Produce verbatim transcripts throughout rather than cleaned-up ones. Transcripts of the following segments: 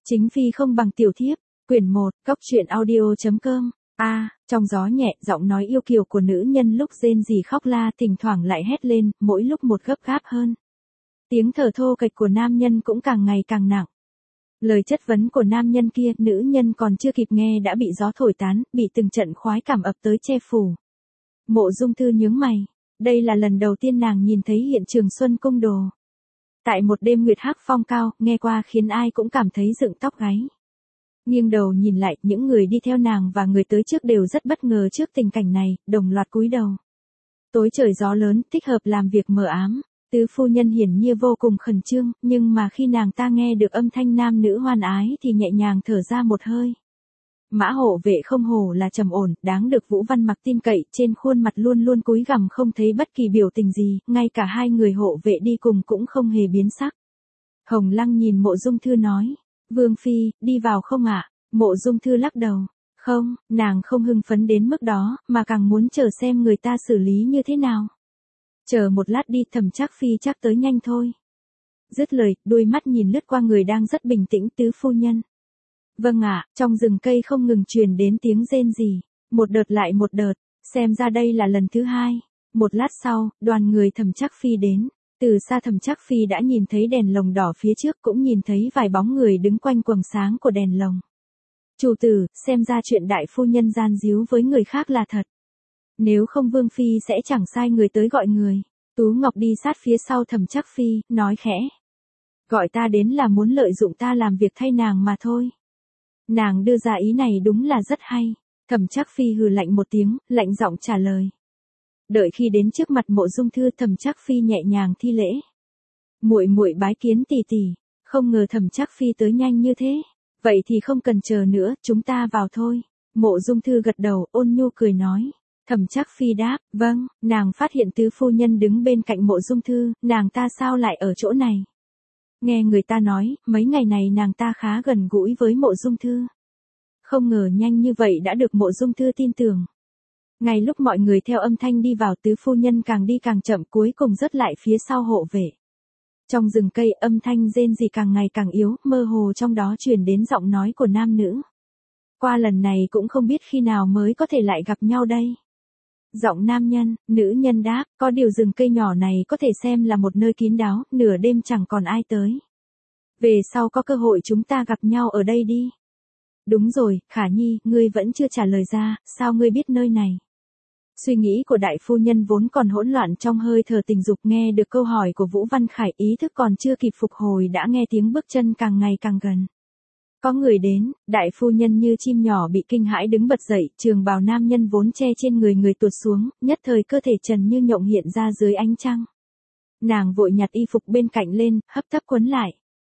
Chính phi không bằng tiểu thiếp, quyển một, góc truyện audio.com. A, trong gió nhẹ, giọng nói yêu kiều của nữ nhân lúc rên rỉ khóc la thỉnh thoảng lại hét lên, mỗi lúc một gấp gáp hơn. Tiếng thở thô kệch của nam nhân cũng càng ngày càng nặng. Lời chất vấn của nam nhân kia, nữ nhân còn chưa kịp nghe đã bị gió thổi tán, bị từng trận khoái cảm ập tới che phủ. Mộ Dung Thư nhướng mày, đây là lần đầu tiên nàng nhìn thấy hiện trường Xuân Cung Đồ. Tại một đêm nguyệt hắc phong cao, nghe qua khiến ai cũng cảm thấy dựng tóc gáy. Nghiêng đầu nhìn lại, những người đi theo nàng và người tới trước đều rất bất ngờ trước tình cảnh này, đồng loạt cúi đầu. Tối trời gió lớn, thích hợp làm việc mờ ám. Tứ phu nhân hiển nhiên vô cùng khẩn trương, nhưng mà khi nàng ta nghe được âm thanh nam nữ hoan ái thì nhẹ nhàng thở ra một hơi. Mã hộ vệ không hổ là trầm ổn, đáng được Vũ Văn Mặc tin cậy, trên khuôn mặt luôn luôn cúi gằm không thấy bất kỳ biểu tình gì, ngay cả hai người hộ vệ đi cùng cũng không hề biến sắc. Hồng Lăng nhìn Mộ Dung Thư nói, Vương Phi, đi vào không ạ? Mộ Dung Thư lắc đầu, không, nàng không hưng phấn đến mức đó, mà càng muốn chờ xem người ta xử lý như thế nào. Chờ một lát đi, Thẩm Trác Phi chắc tới nhanh thôi. Dứt lời, đôi mắt nhìn lướt qua người đang rất bình tĩnh tứ phu nhân. Vâng ạ, trong rừng cây không ngừng truyền đến tiếng rên rỉ, một đợt lại một đợt, xem ra đây là lần thứ hai. Một lát sau, đoàn người Thẩm Trác Phi đến, từ xa Thẩm Trác Phi đã nhìn thấy đèn lồng đỏ phía trước, cũng nhìn thấy vài bóng người đứng quanh quầng sáng của đèn lồng. Chủ tử, xem ra chuyện đại phu nhân gian díu với người khác là thật. Nếu không Vương Phi sẽ chẳng sai người tới gọi người. Tú Ngọc đi sát phía sau Thẩm Trác Phi, nói khẽ. Gọi ta đến là muốn lợi dụng ta làm việc thay nàng mà thôi. Nàng đưa ra ý này đúng là rất hay. Thẩm Trác Phi hừ lạnh một tiếng, lạnh giọng trả lời. Đợi khi đến trước mặt Mộ Dung Thư, Thẩm Trác Phi nhẹ nhàng thi lễ. Muội muội bái kiến tỷ tỷ. Không ngờ Thẩm Trác Phi tới nhanh như thế. Vậy thì không cần chờ nữa, chúng ta vào thôi. Mộ Dung Thư gật đầu, ôn nhu cười nói. Thẩm Trác Phi đáp, vâng, nàng phát hiện tứ phu nhân đứng bên cạnh Mộ Dung Thư, nàng ta sao lại ở chỗ này? Nghe người ta nói, mấy ngày này nàng ta khá gần gũi với Mộ Dung Thư. Không ngờ nhanh như vậy đã được Mộ Dung Thư tin tưởng. Ngay lúc mọi người theo âm thanh đi vào, tứ phu nhân càng đi càng chậm, cuối cùng rớt lại phía sau hộ vệ. Trong rừng cây, âm thanh rên rỉ càng ngày càng yếu, mơ hồ trong đó truyền đến giọng nói của nam nữ. Qua lần này cũng không biết khi nào mới có thể lại gặp nhau đây. Giọng nam nhân, nữ nhân đáp, có điều rừng cây nhỏ này có thể xem là một nơi kín đáo, nửa đêm chẳng còn ai tới. Về sau có cơ hội chúng ta gặp nhau ở đây đi. Đúng rồi, Khả Nhi, ngươi vẫn chưa trả lời ra, sao ngươi biết nơi này? Suy nghĩ của đại phu nhân vốn còn hỗn loạn trong hơi thở tình dục, nghe được câu hỏi của Vũ Văn Khải, ý thức còn chưa kịp phục hồi đã nghe tiếng bước chân càng ngày càng gần. Có người đến, đại phu nhân như chim nhỏ bị kinh hãi đứng bật dậy, trường bào nam nhân vốn che trên người người tuột xuống, nhất thời cơ thể trần như nhộng hiện ra dưới ánh trăng. Nàng vội nhặt y phục bên cạnh lên, hấp tấp quấn lại.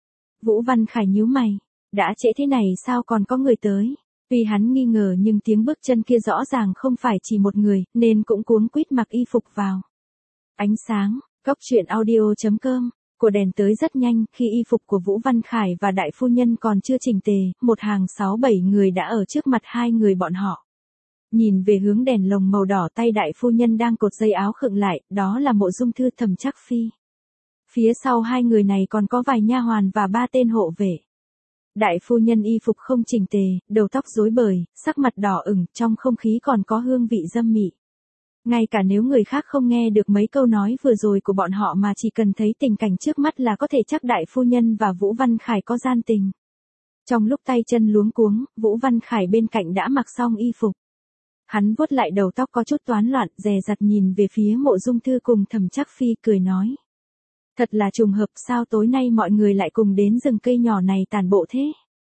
Vũ Văn Khải nhíu mày, đã trễ thế này sao còn có người tới? Tuy hắn nghi ngờ nhưng tiếng bước chân kia rõ ràng không phải chỉ một người, nên cũng cuống quýt mặc y phục vào. Ánh sáng, góc truyện audio.com. Của đèn tới rất nhanh, khi y phục của Vũ Văn Khải và đại phu nhân còn chưa chỉnh tề, một hàng sáu bảy người đã ở trước mặt hai người bọn họ. Nhìn về hướng đèn lồng màu đỏ, tay đại phu nhân đang cột dây áo khựng lại, đó là Mộ Dung Thư, Thẩm Trác Phi. Phía sau hai người này còn có vài nha hoàn và ba tên hộ vệ. Đại phu nhân y phục không chỉnh tề, đầu tóc rối bời, sắc mặt đỏ ửng, trong không khí còn có hương vị dâm mị. Ngay cả nếu người khác không nghe được mấy câu nói vừa rồi của bọn họ mà chỉ cần thấy tình cảnh trước mắt là có thể chắc đại phu nhân và Vũ Văn Khải có gian tình. Trong lúc tay chân luống cuống, Vũ Văn Khải bên cạnh đã mặc xong y phục. Hắn vuốt lại đầu tóc có chút toán loạn, dè dặt nhìn về phía Mộ Dung Thư cùng Thẩm Trác Phi, cười nói. Thật là trùng hợp, sao tối nay mọi người lại cùng đến rừng cây nhỏ này tản bộ thế?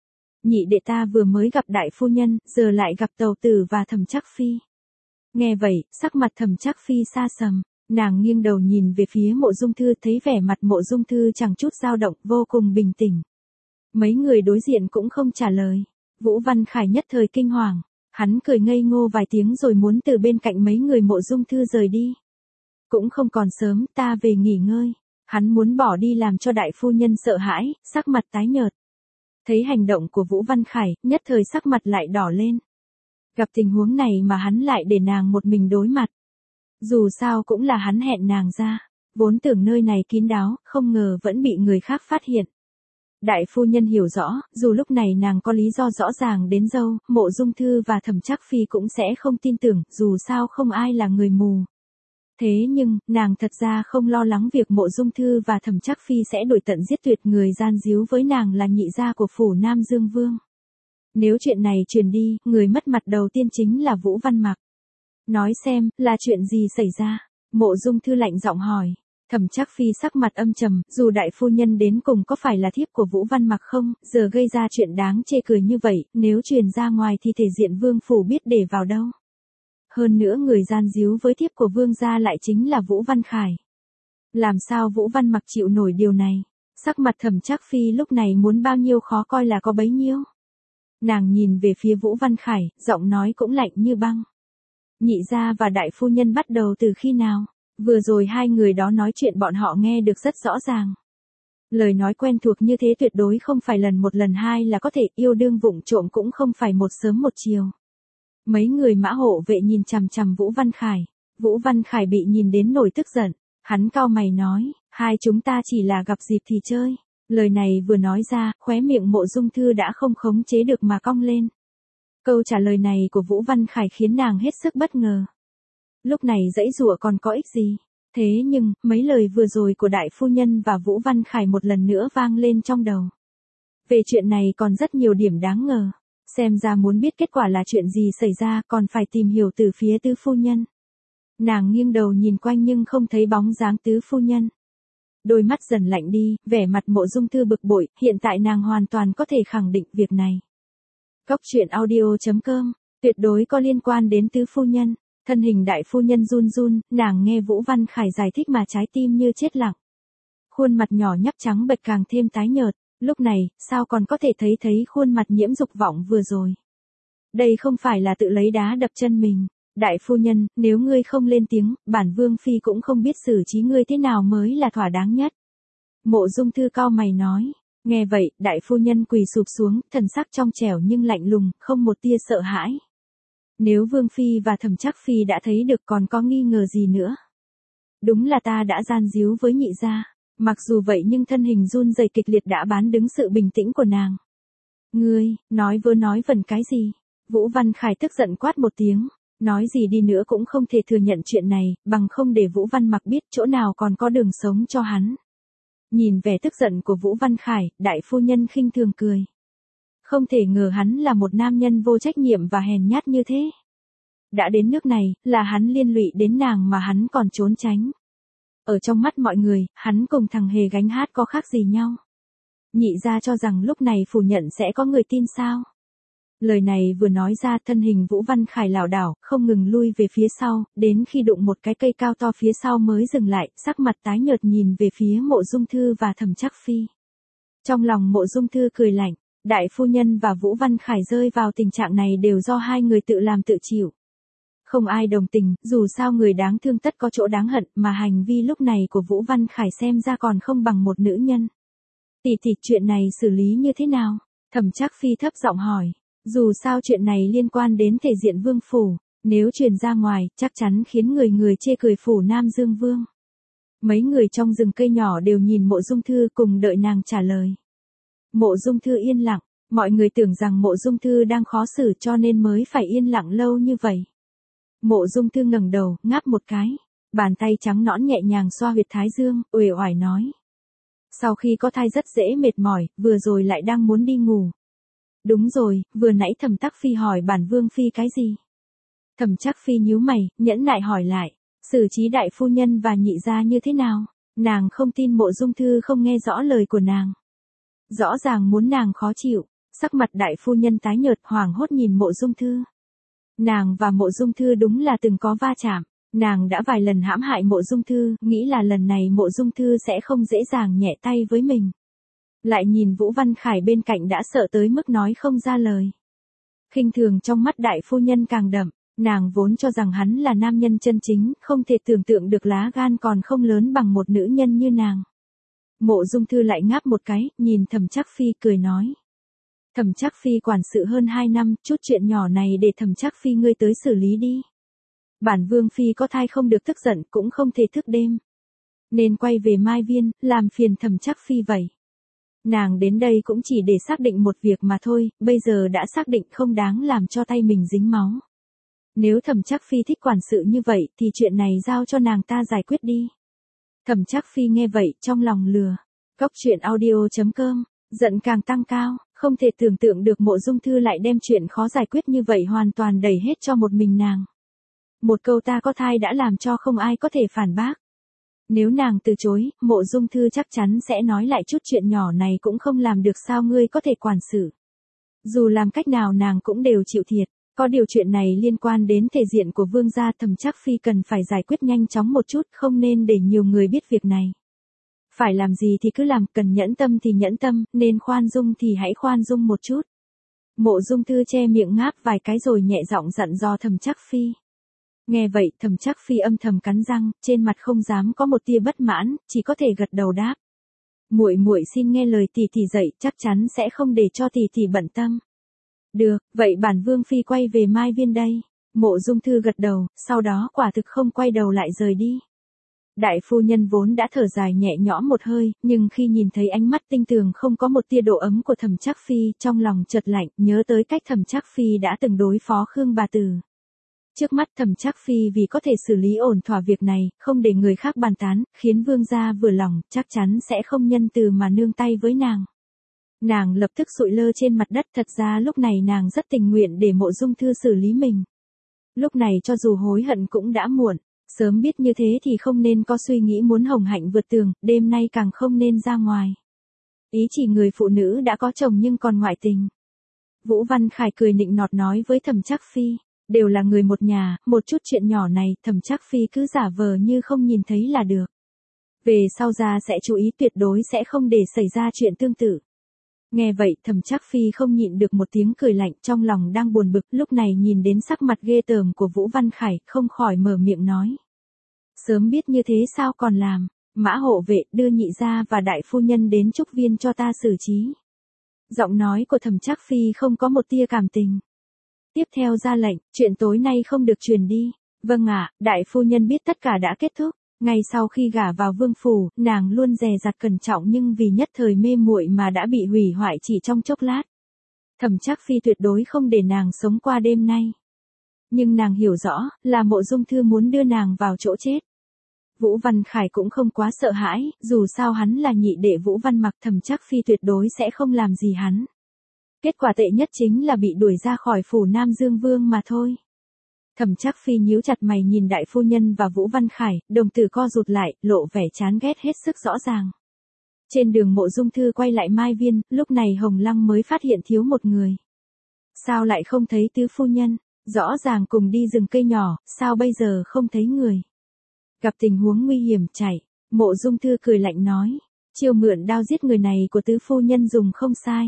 Nhị đệ ta vừa mới gặp đại phu nhân, giờ lại gặp tàu tử và Thẩm Trác Phi. Nghe vậy, sắc mặt Thẩm Trác Phi xa sầm, nàng nghiêng đầu nhìn về phía Mộ Dung Thư, thấy vẻ mặt Mộ Dung Thư chẳng chút dao động, vô cùng bình tĩnh. Mấy người đối diện cũng không trả lời. Vũ Văn Khải nhất thời kinh hoàng, hắn cười ngây ngô vài tiếng rồi muốn từ bên cạnh mấy người Mộ Dung Thư rời đi. Cũng không còn sớm, ta về nghỉ ngơi. Hắn muốn bỏ đi làm cho đại phu nhân sợ hãi, sắc mặt tái nhợt. Thấy hành động của Vũ Văn Khải, nhất thời sắc mặt lại đỏ lên. Gặp tình huống này mà hắn lại để nàng một mình đối mặt. Dù sao cũng là hắn hẹn nàng ra, vốn tưởng nơi này kín đáo, không ngờ vẫn bị người khác phát hiện. Đại phu nhân hiểu rõ, dù lúc này nàng có lý do rõ ràng đến dâu, Mộ Dung Thư và Thẩm Trác Phi cũng sẽ không tin tưởng, dù sao không ai là người mù. Thế nhưng, nàng thật ra không lo lắng việc Mộ Dung Thư và Thẩm Trác Phi sẽ đuổi tận giết tuyệt, người gian díu với nàng là nhị gia của phủ Nam Dương Vương. Nếu chuyện này truyền đi, người mất mặt đầu tiên chính là Vũ Văn Mặc. Nói xem, là chuyện gì xảy ra? Mộ Dung Thư lạnh giọng hỏi. Thẩm Trác Phi sắc mặt âm trầm, dù đại phu nhân đến cùng có phải là thiếp của Vũ Văn Mặc không, giờ gây ra chuyện đáng chê cười như vậy, nếu truyền ra ngoài thì thể diện vương phủ biết để vào đâu. Hơn nữa người gian díu với thiếp của vương gia lại chính là Vũ Văn Khải. Làm sao Vũ Văn Mặc chịu nổi điều này? Sắc mặt Thẩm Trác Phi lúc này muốn bao nhiêu khó coi là có bấy nhiêu. Nàng nhìn về phía Vũ Văn Khải, giọng nói cũng lạnh như băng. Nhị gia và đại phu nhân bắt đầu từ khi nào? Vừa rồi hai người đó nói chuyện bọn họ nghe được rất rõ ràng. Lời nói quen thuộc như thế tuyệt đối không phải lần một lần hai là có thể, yêu đương vụng trộm cũng không phải một sớm một chiều. Mấy người mã hộ vệ nhìn chằm chằm Vũ Văn Khải. Vũ Văn Khải bị nhìn đến nổi tức giận. Hắn cau mày nói, hai chúng ta chỉ là gặp dịp thì chơi. Lời này vừa nói ra, khóe miệng Mộ Dung Thư đã không khống chế được mà cong lên. Câu trả lời này của Vũ Văn Khải khiến nàng hết sức bất ngờ. Lúc này giãy giụa còn có ích gì? Thế nhưng, mấy lời vừa rồi của đại phu nhân và Vũ Văn Khải một lần nữa vang lên trong đầu. Về chuyện này còn rất nhiều điểm đáng ngờ. Xem ra muốn biết kết quả là chuyện gì xảy ra còn phải tìm hiểu từ phía tứ phu nhân. Nàng nghiêng đầu nhìn quanh nhưng không thấy bóng dáng tứ phu nhân. Đôi mắt dần lạnh đi, vẻ mặt Mộ Dung Thư bực bội, hiện tại nàng hoàn toàn có thể khẳng định việc này. Cốc truyện audio chấm com, tuyệt đối có liên quan đến tứ phu nhân. Thân hình đại phu nhân run run, nàng nghe Vũ Văn Khải giải thích mà trái tim như chết lặng. Khuôn mặt nhỏ nhắc trắng bệch càng thêm tái nhợt, lúc này, sao còn có thể thấy thấy khuôn mặt nhiễm dục vọng vừa rồi. Đây không phải là tự lấy đá đập chân mình. Đại phu nhân, nếu ngươi không lên tiếng, bản vương phi cũng không biết xử trí ngươi thế nào mới là thỏa đáng nhất. Mộ Dung Thư cau mày nói. Nghe vậy, đại phu nhân quỳ sụp xuống, thần sắc trong trẻo nhưng lạnh lùng, không một tia sợ hãi. Nếu Vương Phi và Thẩm Trác Phi đã thấy được còn có nghi ngờ gì nữa. Đúng là ta đã gian díu với nhị gia. Mặc dù vậy nhưng thân hình run rẩy kịch liệt đã bán đứng sự bình tĩnh của nàng. Ngươi, nói vớ nói vẩn cái gì? Vũ Văn Khải tức giận quát một tiếng. Nói gì đi nữa cũng không thể thừa nhận chuyện này, bằng không để Vũ Văn Mặc biết chỗ nào còn có đường sống cho hắn. Nhìn vẻ tức giận của Vũ Văn Khải, đại phu nhân khinh thường cười. Không thể ngờ hắn là một nam nhân vô trách nhiệm và hèn nhát như thế. Đã đến nước này, là hắn liên lụy đến nàng mà hắn còn trốn tránh. Ở trong mắt mọi người, hắn cùng thằng Hề Gánh Hát có khác gì nhau. Nhị gia cho rằng lúc này phủ nhận sẽ có người tin sao. Lời này vừa nói ra thân hình Vũ Văn Khải lảo đảo, không ngừng lui về phía sau, đến khi đụng một cái cây cao to phía sau mới dừng lại, sắc mặt tái nhợt nhìn về phía Mộ Dung Thư và Thẩm Trác Phi. Trong lòng Mộ Dung Thư cười lạnh, đại phu nhân và Vũ Văn Khải rơi vào tình trạng này đều do hai người tự làm tự chịu. Không ai đồng tình, dù sao người đáng thương tất có chỗ đáng hận, mà hành vi lúc này của Vũ Văn Khải xem ra còn không bằng một nữ nhân. Tỷ tỷ, chuyện này xử lý như thế nào? Thẩm Trác Phi thấp giọng hỏi. Dù sao chuyện này liên quan đến thể diện vương phủ, nếu truyền ra ngoài, chắc chắn khiến người người chê cười phủ Nam Dương Vương. Mấy người trong rừng cây nhỏ đều nhìn Mộ Dung Thư cùng đợi nàng trả lời. Mộ Dung Thư yên lặng, mọi người tưởng rằng Mộ Dung Thư đang khó xử cho nên mới phải yên lặng lâu như vậy. Mộ Dung Thư ngẩng đầu, ngáp một cái, bàn tay trắng nõn nhẹ nhàng xoa huyệt thái dương, uể oải nói. Sau khi có thai rất dễ mệt mỏi, vừa rồi lại đang muốn đi ngủ. Đúng rồi, vừa nãy Thẩm Trác Phi hỏi bản vương phi cái gì? Thẩm Trác Phi nhíu mày, nhẫn nại hỏi lại, xử trí đại phu nhân và nhị gia như thế nào? Nàng không tin Mộ Dung Thư không nghe rõ lời của nàng. Rõ ràng muốn nàng khó chịu, sắc mặt đại phu nhân tái nhợt hoảng hốt nhìn Mộ Dung Thư. Nàng và Mộ Dung Thư đúng là từng có va chạm, nàng đã vài lần hãm hại Mộ Dung Thư, nghĩ là lần này Mộ Dung Thư sẽ không dễ dàng nhẹ tay với mình. Lại nhìn Vũ Văn Khải bên cạnh đã sợ tới mức nói không ra lời. Khinh thường trong mắt đại phu nhân càng đậm, nàng vốn cho rằng hắn là nam nhân chân chính, không thể tưởng tượng được lá gan còn không lớn bằng một nữ nhân như nàng. Mộ Dung Thư lại ngáp một cái, nhìn Thẩm Trác Phi cười nói. Thẩm Trác Phi quản sự hơn hai năm, chút chuyện nhỏ này để Thẩm Trác Phi ngươi tới xử lý đi. Bản vương phi có thai không được tức giận cũng không thể thức đêm. Nên quay về Mai Viên, làm phiền Thẩm Trác Phi vậy. Nàng đến đây cũng chỉ để xác định một việc mà thôi, bây giờ đã xác định không đáng làm cho tay mình dính máu. Nếu Thẩm Trác Phi thích quản sự như vậy thì chuyện này giao cho nàng ta giải quyết đi. Thẩm Trác Phi nghe vậy trong lòng lừa. Cóc truyện audio chấm com, giận càng tăng cao, không thể tưởng tượng được Mộ Dung Thư lại đem chuyện khó giải quyết như vậy hoàn toàn đẩy hết cho một mình nàng. Một câu ta có thai đã làm cho không ai có thể phản bác. Nếu nàng từ chối, Mộ Dung Thư chắc chắn sẽ nói lại chút chuyện nhỏ này cũng không làm được sao ngươi có thể quản sự. Dù làm cách nào nàng cũng đều chịu thiệt. Có điều chuyện này liên quan đến thể diện của vương gia, Thẩm Trác Phi cần phải giải quyết nhanh chóng một chút, không nên để nhiều người biết việc này. Phải làm gì thì cứ làm, cần nhẫn tâm thì nhẫn tâm, nên khoan dung thì hãy khoan dung một chút. Mộ Dung Thư che miệng ngáp vài cái rồi nhẹ giọng dặn dò Thẩm Trác Phi. Nghe vậy, Thẩm Trác Phi âm thầm cắn răng, trên mặt không dám có một tia bất mãn, chỉ có thể gật đầu đáp. Muội muội xin nghe lời tỷ tỷ dạy, chắc chắn sẽ không để cho tỷ tỷ bận tâm. Được, vậy bản vương phi quay về Mai Viên đây. Mộ Dung Thư gật đầu, sau đó quả thực không quay đầu lại rời đi. Đại phu nhân vốn đã thở dài nhẹ nhõm một hơi, nhưng khi nhìn thấy ánh mắt tinh tường không có một tia độ ấm của Thẩm Trác Phi, trong lòng chợt lạnh, nhớ tới cách Thẩm Trác Phi đã từng đối phó Khương bà tử. Trước mắt Thẩm Trác Phi vì có thể xử lý ổn thỏa việc này, không để người khác bàn tán, khiến vương gia vừa lòng, chắc chắn sẽ không nhân từ mà nương tay với nàng. Nàng lập tức sụi lơ trên mặt đất, thật ra lúc này nàng rất tình nguyện để Mộ Dung Thư xử lý mình. Lúc này cho dù hối hận cũng đã muộn, sớm biết như thế thì không nên có suy nghĩ muốn hồng hạnh vượt tường, đêm nay càng không nên ra ngoài. Ý chỉ người phụ nữ đã có chồng nhưng còn ngoại tình. Vũ Văn Khải cười nịnh nọt nói với Thẩm Trác Phi, đều là người một nhà, một chút chuyện nhỏ này Thẩm Trác Phi cứ giả vờ như không nhìn thấy là được. Về sau ra sẽ chú ý, tuyệt đối sẽ không để xảy ra chuyện tương tự. Nghe vậy, Thẩm Trác Phi không nhịn được một tiếng cười lạnh, trong lòng đang buồn bực, lúc này nhìn đến sắc mặt ghê tởm của Vũ Văn Khải, không khỏi mở miệng nói. Sớm biết như thế sao còn làm, Mã hộ vệ đưa nhị gia và đại phu nhân đến Trúc Viên cho ta xử trí. Giọng nói của Thẩm Trác Phi không có một tia cảm tình. Tiếp theo ra lệnh, chuyện tối nay không được truyền đi. Vâng ạ, đại phu nhân biết tất cả đã kết thúc. Ngay sau khi gả vào vương phủ, nàng luôn dè dặt cẩn trọng nhưng vì nhất thời mê muội mà đã bị hủy hoại chỉ trong chốc lát. Thẩm Trác Phi tuyệt đối không để nàng sống qua đêm nay. Nhưng nàng hiểu rõ, là Mộ Dung Thư muốn đưa nàng vào chỗ chết. Vũ Văn Khải cũng không quá sợ hãi, dù sao hắn là nhị đệ Vũ Văn Mặc, Thẩm Trác Phi tuyệt đối sẽ không làm gì hắn. Kết quả tệ nhất chính là bị đuổi ra khỏi phủ Nam Dương Vương mà thôi. Thẩm Trác Phi nhíu chặt mày nhìn đại phu nhân và Vũ Văn Khải, đồng tử co rụt lại, lộ vẻ chán ghét hết sức rõ ràng. Trên đường Mộ Dung Thư quay lại Mai Viên, lúc này Hồng Lăng mới phát hiện thiếu một người. Sao lại không thấy tứ phu nhân? Rõ ràng cùng đi rừng cây nhỏ, sao bây giờ không thấy người? Gặp tình huống nguy hiểm chạy, Mộ Dung Thư cười lạnh nói, chiêu mượn đao giết người này của tứ phu nhân dùng không sai.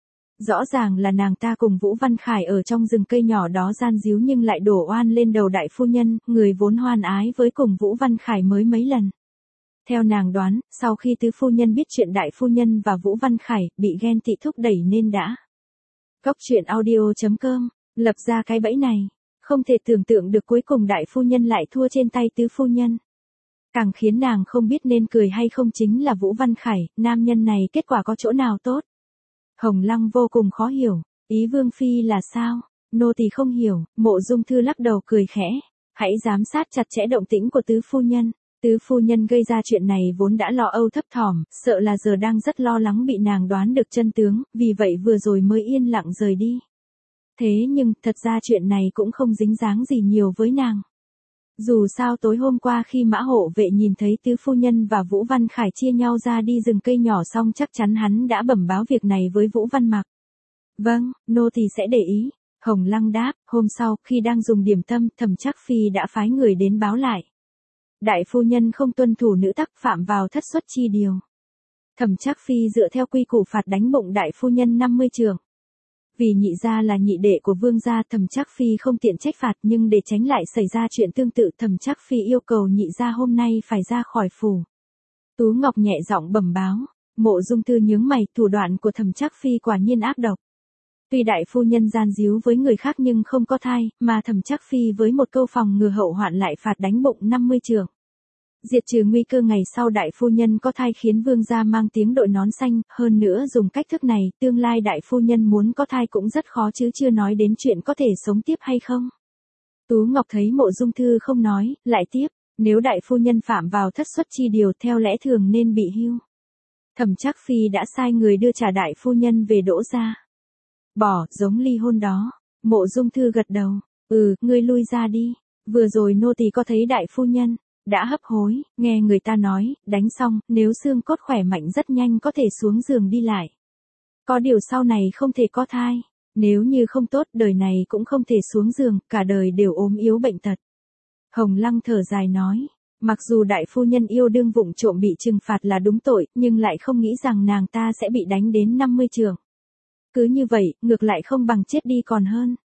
Rõ ràng là nàng ta cùng Vũ Văn Khải ở trong rừng cây nhỏ đó gian díu nhưng lại đổ oan lên đầu đại phu nhân, người vốn hoan ái với cùng Vũ Văn Khải mới mấy lần. Theo nàng đoán, sau khi tứ phu nhân biết chuyện đại phu nhân và Vũ Văn Khải bị ghen tị thúc đẩy nên đã. Cóc truyện audio chấm com, lập ra cái bẫy này. Không thể tưởng tượng được cuối cùng đại phu nhân lại thua trên tay tứ phu nhân. Càng khiến nàng không biết nên cười hay không chính là Vũ Văn Khải, nam nhân này kết quả có chỗ nào tốt. Hồng Lăng vô cùng khó hiểu, ý vương phi là sao, nô tỳ không hiểu. Mộ Dung Thư lắc đầu cười khẽ, hãy giám sát chặt chẽ động tĩnh của tứ phu nhân. Tứ phu nhân gây ra chuyện này vốn đã lo âu thấp thỏm, sợ là giờ đang rất lo lắng bị nàng đoán được chân tướng, vì vậy vừa rồi mới yên lặng rời đi. Thế nhưng, thật ra chuyện này cũng không dính dáng gì nhiều với nàng. Dù sao tối hôm qua khi Mã hộ vệ nhìn thấy tứ phu nhân và Vũ Văn Khải chia nhau ra đi rừng cây nhỏ xong chắc chắn hắn đã bẩm báo việc này với Vũ Văn Mặc. Vâng, nô tỳ sẽ để ý. Hồng Lăng đáp, hôm sau, khi đang dùng điểm tâm, Thẩm Trác Phi đã phái người đến báo lại. Đại phu nhân không tuân thủ nữ tắc, phạm vào thất suất chi điều. Thẩm Trác Phi dựa theo quy củ phạt đánh bụng đại phu nhân năm mươi trượng. Vì nhị gia là nhị đệ của vương gia, Thẩm Trác Phi không tiện trách phạt, nhưng để tránh lại xảy ra chuyện tương tự, Thẩm Trác Phi yêu cầu nhị gia hôm nay phải ra khỏi phủ. Tú Ngọc nhẹ giọng bẩm báo. Mộ Dung Thư nhướng mày, thủ đoạn của Thẩm Trác Phi quả nhiên ác độc. Tuy đại phu nhân gian díu với người khác nhưng không có thai, mà Thẩm Trác Phi với một câu phòng ngừa hậu hoạn lại phạt đánh bụng năm mươi trượng. Diệt trừ nguy cơ ngày sau đại phu nhân có thai khiến vương gia mang tiếng đội nón xanh, hơn nữa dùng cách thức này, tương lai đại phu nhân muốn có thai cũng rất khó chứ chưa nói đến chuyện có thể sống tiếp hay không. Tú Ngọc thấy Mộ Dung Thư không nói, lại tiếp, nếu đại phu nhân phạm vào thất suất chi điều theo lẽ thường nên bị hưu. Thẩm Trác Phi đã sai người đưa trả đại phu nhân về Đỗ gia. Bỏ, giống ly hôn đó. Mộ Dung Thư gật đầu, ừ, ngươi lui ra đi, vừa rồi nô tỳ có thấy đại phu nhân, đã hấp hối, nghe người ta nói, đánh xong, nếu xương cốt khỏe mạnh rất nhanh có thể xuống giường đi lại. Có điều sau này không thể có thai, nếu như không tốt đời này cũng không thể xuống giường, cả đời đều ốm yếu bệnh tật. Hồng Lăng thở dài nói, mặc dù đại phu nhân yêu đương vụng trộm bị trừng phạt là đúng tội, nhưng lại không nghĩ rằng nàng ta sẽ bị đánh đến năm mươi chưởng. Cứ như vậy, ngược lại không bằng chết đi còn hơn.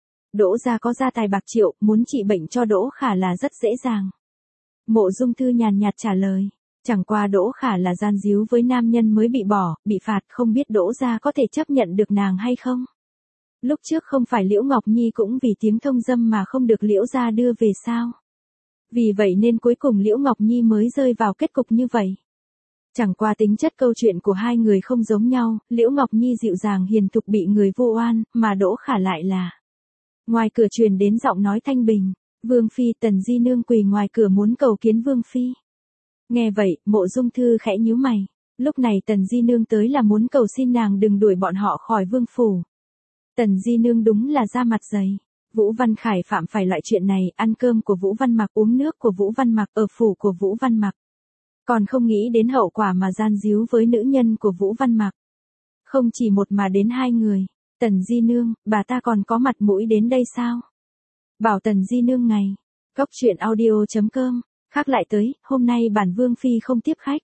Đỗ gia có gia tài bạc triệu, muốn trị bệnh cho Đỗ Khả là rất dễ dàng. Mộ Dung Thư nhàn nhạt trả lời, chẳng qua Đỗ Khả là gian díu với nam nhân mới bị bỏ, bị phạt, không biết Đỗ gia có thể chấp nhận được nàng hay không. Lúc trước không phải Liễu Ngọc Nhi cũng vì tiếng thông dâm mà không được Liễu gia đưa về sao. Vì vậy nên cuối cùng Liễu Ngọc Nhi mới rơi vào kết cục như vậy. Chẳng qua tính chất câu chuyện của hai người không giống nhau, Liễu Ngọc Nhi dịu dàng hiền thục bị người vô oan, mà Đỗ Khả lại là. Ngoài cửa truyền đến giọng nói thanh bình, Vương Phi Tần Di Nương quỳ ngoài cửa muốn cầu kiến Vương Phi. Nghe vậy, Mộ Dung Thư khẽ nhíu mày, lúc này Tần Di Nương tới là muốn cầu xin nàng đừng đuổi bọn họ khỏi vương phủ. Tần Di Nương đúng là da mặt dày. Vũ Văn Khải phạm phải loại chuyện này, ăn cơm của Vũ Văn Mặc, uống nước của Vũ Văn Mặc, ở phủ của Vũ Văn Mặc. Còn không nghĩ đến hậu quả mà gian díu với nữ nhân của Vũ Văn Mặc. Không chỉ một mà đến hai người. Tần Di Nương, bà ta còn có mặt mũi đến đây sao? Bảo Tần Di Nương ngày. Góc truyện audio chấm com. Khác lại tới, hôm nay bản Vương Phi không tiếp khách.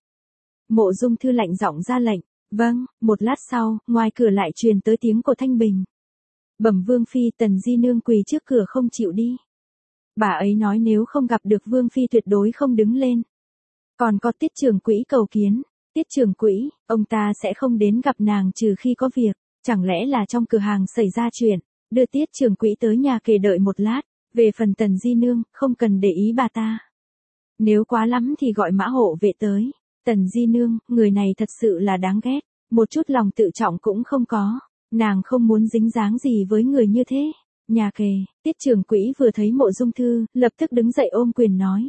Mộ Dung Thư lạnh giọng ra lệnh. Vâng, một lát sau, ngoài cửa lại truyền tới tiếng của Thanh Bình. Bẩm Vương Phi, Tần Di Nương quỳ trước cửa không chịu đi. Bà ấy nói nếu không gặp được Vương Phi tuyệt đối không đứng lên. Còn có Tiết trưởng quỹ cầu kiến. Tiết trưởng quỹ, ông ta sẽ không đến gặp nàng trừ khi có việc. Chẳng lẽ là trong cửa hàng xảy ra chuyện, đưa Tiết trưởng quỹ tới nhà kề đợi một lát. Về phần Tần Di Nương, không cần để ý bà ta. Nếu quá lắm thì gọi mã hộ vệ tới. Tần Di Nương, người này thật sự là đáng ghét. Một chút lòng tự trọng cũng không có. Nàng không muốn dính dáng gì với người như thế. Nhà kề, Tiết trưởng quỹ vừa thấy Mộ Dung Thư, lập tức đứng dậy ôm quyền nói.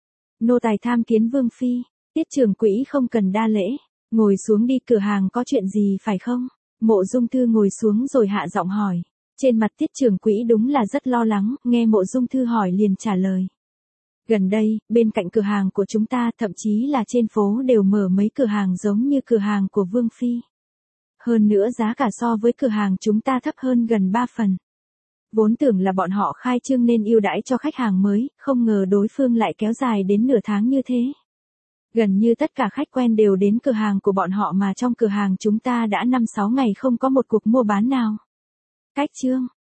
Nô tài tham kiến Vương Phi. Tiết trưởng quỹ không cần đa lễ. Ngồi xuống đi, cửa hàng có chuyện gì phải không? Mộ Dung Thư ngồi xuống rồi hạ giọng hỏi. Trên mặt Tiết trưởng quỹ đúng là rất lo lắng, nghe Mộ Dung Thư hỏi liền trả lời. Gần đây, bên cạnh cửa hàng của chúng ta, thậm chí là trên phố đều mở mấy cửa hàng giống như cửa hàng của Vương Phi. Hơn nữa giá cả so với cửa hàng chúng ta thấp hơn gần ba phần. Vốn tưởng là bọn họ khai trương nên ưu đãi cho khách hàng mới, không ngờ đối phương lại kéo dài đến nửa tháng như thế. Gần như tất cả khách quen đều đến cửa hàng của bọn họ mà trong cửa hàng chúng ta đã năm sáu ngày không có một cuộc mua bán nào. Cách trương,